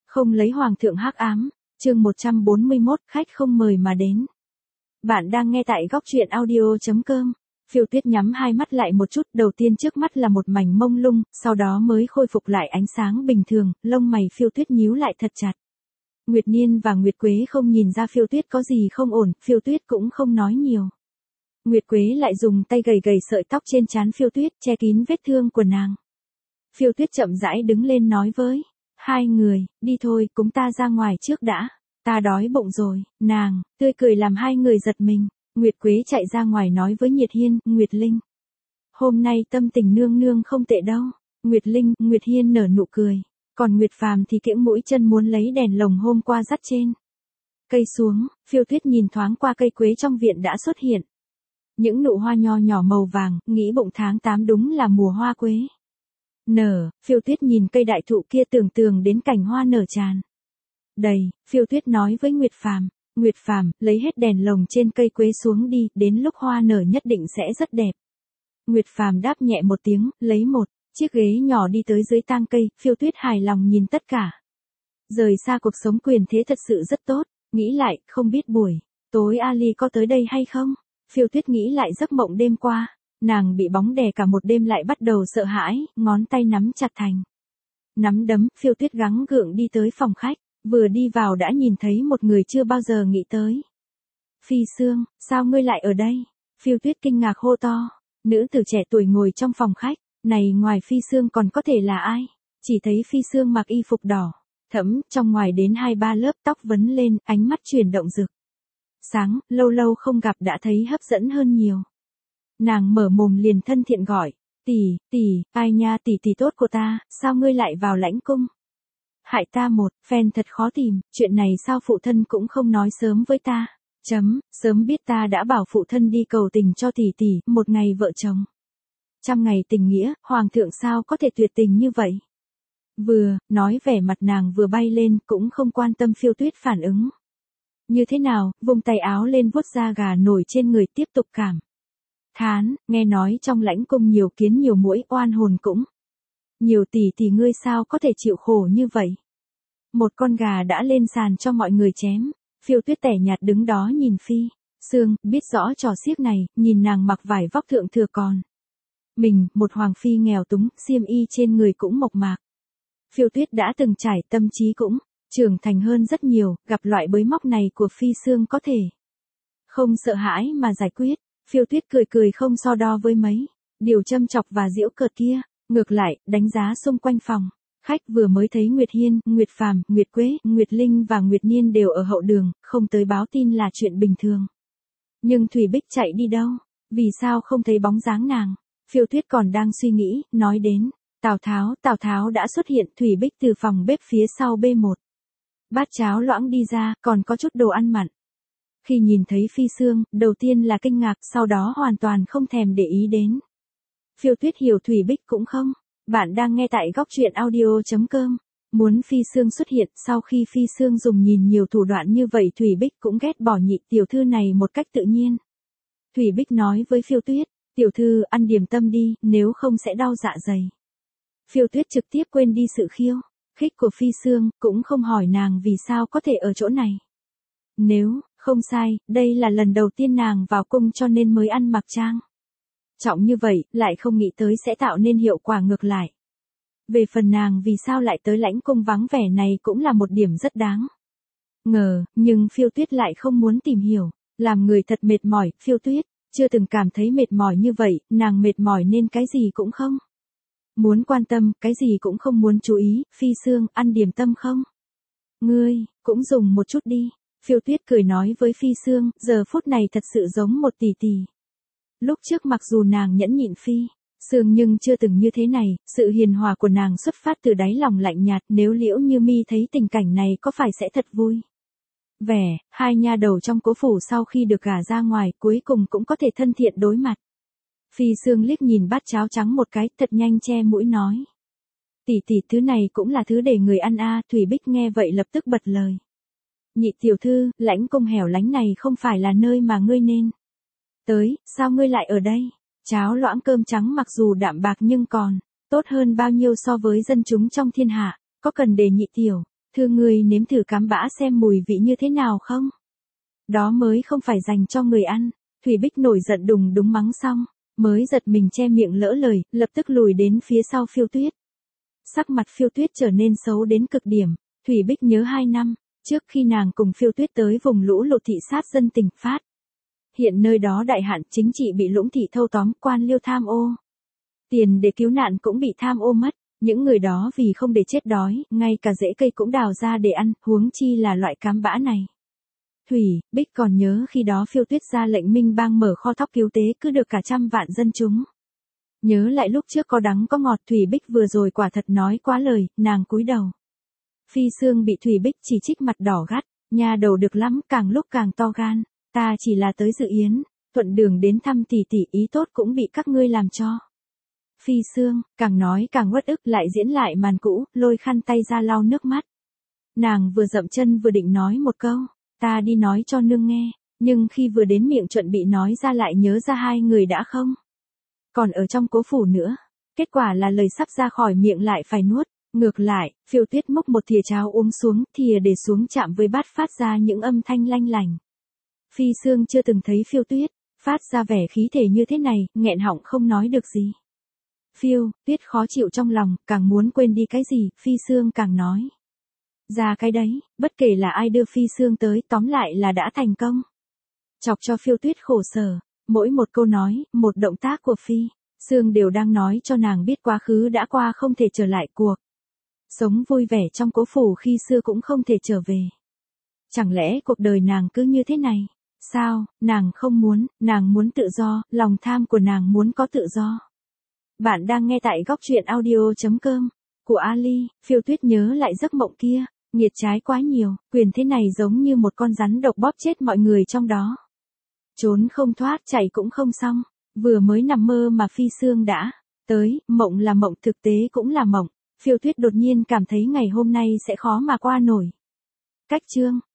Không lấy hoàng thượng hắc ám, chương 141, khách không mời mà đến. Bạn đang nghe tại góc truyện audio.com. Phiêu Tuyết nhắm hai mắt lại một chút, đầu tiên trước mắt là một mảnh mông lung, sau đó mới khôi phục lại ánh sáng bình thường, lông mày Phiêu Tuyết nhíu lại thật chặt. Nguyệt Niên và Nguyệt Quế không nhìn ra Phiêu Tuyết có gì không ổn, Phiêu Tuyết cũng không nói nhiều. Nguyệt Quế lại dùng tay gầy gầy sợi tóc trên trán Phiêu Tuyết, che kín vết thương của nàng. Phiêu Tuyết chậm rãi đứng lên nói với hai người, đi thôi, chúng ta ra ngoài trước đã. Ta đói bụng rồi, nàng, tươi cười làm hai người giật mình. Nguyệt Quế chạy ra ngoài nói với Nhiệt Hiên, Nguyệt Linh. Hôm nay tâm tình nương nương không tệ đâu. Nguyệt Linh, Nguyệt Hiên nở nụ cười. Còn Nguyệt Phàm thì kiễng mũi chân muốn lấy đèn lồng hôm qua dắt trên cây xuống. Phiêu Tuyết nhìn thoáng qua cây quế trong viện đã xuất hiện. Những nụ hoa nho nhỏ màu vàng, nghĩ bụng tháng 8 đúng là mùa hoa quế. Nở, Phiêu Tuyết nhìn cây đại thụ kia tưởng tượng đến cảnh hoa nở tràn đầy, Phiêu Tuyết nói với Nguyệt Phàm, lấy hết đèn lồng trên cây quế xuống đi, đến lúc hoa nở nhất định sẽ rất đẹp. Nguyệt Phàm đáp nhẹ một tiếng, lấy một chiếc ghế nhỏ đi tới dưới tang cây, Phiêu Tuyết hài lòng nhìn tất cả. Rời xa cuộc sống quyền thế thật sự rất tốt, nghĩ lại, không biết buổi tối Ali có tới đây hay không? Phiêu Tuyết nghĩ lại giấc mộng đêm qua. Nàng bị bóng đè cả một đêm lại bắt đầu sợ hãi, ngón tay nắm chặt thành nắm đấm. Phiêu Tuyết gắng gượng đi tới phòng khách, vừa đi vào đã nhìn thấy một người chưa bao giờ nghĩ tới. Phi Sương, sao ngươi lại ở đây? Phiêu Tuyết kinh ngạc hô to. Nữ tử trẻ tuổi ngồi trong phòng khách, này ngoài Phi Sương còn có thể là ai? Chỉ thấy Phi Sương mặc y phục đỏ thẫm, trong ngoài đến 2-3 lớp tóc vấn lên, ánh mắt chuyển động rực sáng, lâu lâu không gặp đã thấy hấp dẫn hơn nhiều. Nàng mở mồm liền thân thiện gọi, tỷ, ai nha, tỷ tốt của ta, sao ngươi lại vào lãnh cung? Hại ta một phen thật khó tìm, chuyện này sao phụ thân cũng không nói sớm với ta? Sớm biết ta đã bảo phụ thân đi cầu tình cho tỷ, một ngày vợ chồng. 100 ngày tình nghĩa, hoàng thượng sao có thể tuyệt tình như vậy? Vừa, nói vẻ mặt nàng vừa bay lên, cũng không quan tâm Phiêu Tuyết phản ứng như thế nào, vùng tay áo lên vuốt da gà nổi trên người tiếp tục cảm thán, nghe nói trong lãnh cung nhiều kiến nhiều muỗi, oan hồn cũng nhiều, tỷ ngươi sao có thể chịu khổ như vậy? Một con gà đã lên sàn cho mọi người chém. Phiêu Tuyết tẻ nhạt đứng đó nhìn Phi Sương, biết rõ trò xiếc này, nhìn nàng mặc vải vóc thượng thừa còn mình, một hoàng phi nghèo túng, xiêm y trên người cũng mộc mạc. Phiêu Tuyết đã từng trải, tâm trí cũng trưởng thành hơn rất nhiều, gặp loại bới móc này của Phi Sương có thể không sợ hãi mà giải quyết. Phiêu Tuyết cười không so đo với mấy điều châm chọc và giễu cợt kia, ngược lại, đánh giá xung quanh phòng khách, vừa mới thấy Nguyệt Hiên, Nguyệt Phàm, Nguyệt Quế, Nguyệt Linh và Nguyệt Niên đều ở hậu đường, không tới báo tin là chuyện bình thường. Nhưng Thủy Bích chạy đi đâu? Vì sao không thấy bóng dáng nàng? Phiêu Tuyết còn đang suy nghĩ, nói đến Tào Tháo đã xuất hiện. Thủy Bích từ phòng bếp phía sau bê một bát cháo loãng đi ra, còn có chút đồ ăn mặn. Khi nhìn thấy Phi Sương, đầu tiên là kinh ngạc, sau đó hoàn toàn không thèm để ý đến. Phiêu Tuyết hiểu Thủy Bích cũng không. Bạn đang nghe tại góc truyện audio.com. Muốn Phi Sương xuất hiện, sau khi Phi Sương dùng nhìn nhiều thủ đoạn như vậy, Thủy Bích cũng ghét bỏ nhị tiểu thư này một cách tự nhiên. Thủy Bích nói với Phiêu Tuyết, tiểu thư ăn điểm tâm đi, nếu không sẽ đau dạ dày. Phiêu Tuyết trực tiếp quên đi sự khiêu khích của Phi Sương, cũng không hỏi nàng vì sao có thể ở chỗ này. Nếu không sai, đây là lần đầu tiên nàng vào cung cho nên mới ăn mặc trang trọng như vậy, lại không nghĩ tới sẽ tạo nên hiệu quả ngược lại. Về phần nàng vì sao lại tới lãnh cung vắng vẻ này cũng là một điểm rất đáng ngờ, nhưng Phiêu Tuyết lại không muốn tìm hiểu, làm người thật mệt mỏi. Phiêu Tuyết chưa từng cảm thấy mệt mỏi như vậy, nàng mệt mỏi nên cái gì cũng không muốn quan tâm, cái gì cũng không muốn chú ý. Phi Sương, ăn điểm tâm không? Ngươi cũng dùng một chút đi. Phiêu Tuyết cười nói với Phi Sương, giờ phút này thật sự giống một tỷ. Lúc trước mặc dù nàng nhẫn nhịn Phi Sương nhưng chưa từng như thế này, sự hiền hòa của nàng xuất phát từ đáy lòng lạnh nhạt. Nếu Liễu Như Mi thấy tình cảnh này có phải sẽ thật vui vẻ? Hai nha đầu trong cố phủ sau khi được gả ra ngoài, cuối cùng cũng có thể thân thiện đối mặt. Phi Sương liếc nhìn bát cháo trắng một cái, thật nhanh che mũi nói, tỷ, thứ này cũng là thứ để người ăn a. Thủy Bích nghe vậy lập tức bật lời, nhị tiểu thư, lãnh cung hẻo lánh này không phải là nơi mà ngươi nên tới, sao ngươi lại ở đây? Cháo loãng cơm trắng mặc dù đạm bạc nhưng còn tốt hơn bao nhiêu so với dân chúng trong thiên hạ, có cần để nhị tiểu Thưa ngươi nếm thử cám bã xem mùi vị như thế nào không? Đó mới không phải dành cho người ăn. Thủy Bích nổi giận đùng đùng mắng xong, mới giật mình che miệng lỡ lời, lập tức lùi đến phía sau Phiêu Tuyết. Sắc mặt Phiêu Tuyết trở nên xấu đến cực điểm. Thủy Bích nhớ 2 năm, trước khi nàng cùng Phiêu Tuyết tới vùng lũ lụt thị sát dân tình phát. Hiện nơi đó đại hạn chính trị bị lũng thị thâu tóm, quan liêu tham ô. Tiền để cứu nạn cũng bị tham ô mất, những người đó vì không để chết đói, ngay cả rễ cây cũng đào ra để ăn, huống chi là loại cám bã này. Thủy Bích còn nhớ khi đó Phiêu Tuyết ra lệnh Minh Bang mở kho thóc cứu tế cứ được cả 100 vạn dân chúng. Nhớ lại lúc trước có đắng có ngọt, Thủy Bích vừa rồi quả thật nói quá lời, nàng cúi đầu. Phi Sương bị Thủy Bích chỉ trích mặt đỏ gắt, nhà đầu được lắm, càng lúc càng to gan, ta chỉ là tới dự yến, thuận đường đến thăm tỷ tỷ, ý tốt cũng bị các ngươi làm cho. Phi Sương càng nói càng uất ức, lại diễn lại màn cũ, lôi khăn tay ra lau nước mắt. Nàng vừa dậm chân vừa định nói một câu, ta đi nói cho nương nghe, nhưng khi vừa đến miệng chuẩn bị nói ra lại nhớ ra 2 người đã không còn ở trong cố phủ nữa. Kết quả là lời sắp ra khỏi miệng lại phải nuốt. Ngược lại, Phiêu Tuyết múc một thìa cháo uống xuống, thìa để xuống chạm với bát phát ra những âm thanh lanh lành. Phi Sương chưa từng thấy Phiêu Tuyết phát ra vẻ khí thể như thế này, nghẹn họng không nói được gì. Phiêu Tuyết khó chịu trong lòng, càng muốn quên đi cái gì, Phi Sương càng nói ra cái đấy, bất kể là ai đưa Phi Sương tới, tóm lại là đã thành công. Chọc cho Phiêu Tuyết khổ sở, mỗi một câu nói, một động tác của Phi Sương đều đang nói cho nàng biết quá khứ đã qua không thể trở lại, cuộc sống vui vẻ trong cố phủ khi xưa cũng không thể trở về. Chẳng lẽ cuộc đời nàng cứ như thế này? Sao, nàng không muốn, nàng muốn tự do, lòng tham của nàng muốn có tự do. Bạn đang nghe tại góc truyện audio.com của Ali. Phiêu Tuyết nhớ lại giấc mộng kia, nghiệt trái quá nhiều, quyền thế này giống như một con rắn độc bóp chết mọi người trong đó. Trốn không thoát, chạy cũng không xong, vừa mới nằm mơ mà Phi Sương đã tới, mộng là mộng, thực tế cũng là mộng. Phiêu Tuyết đột nhiên cảm thấy ngày hôm nay sẽ khó mà qua nổi. Cách chương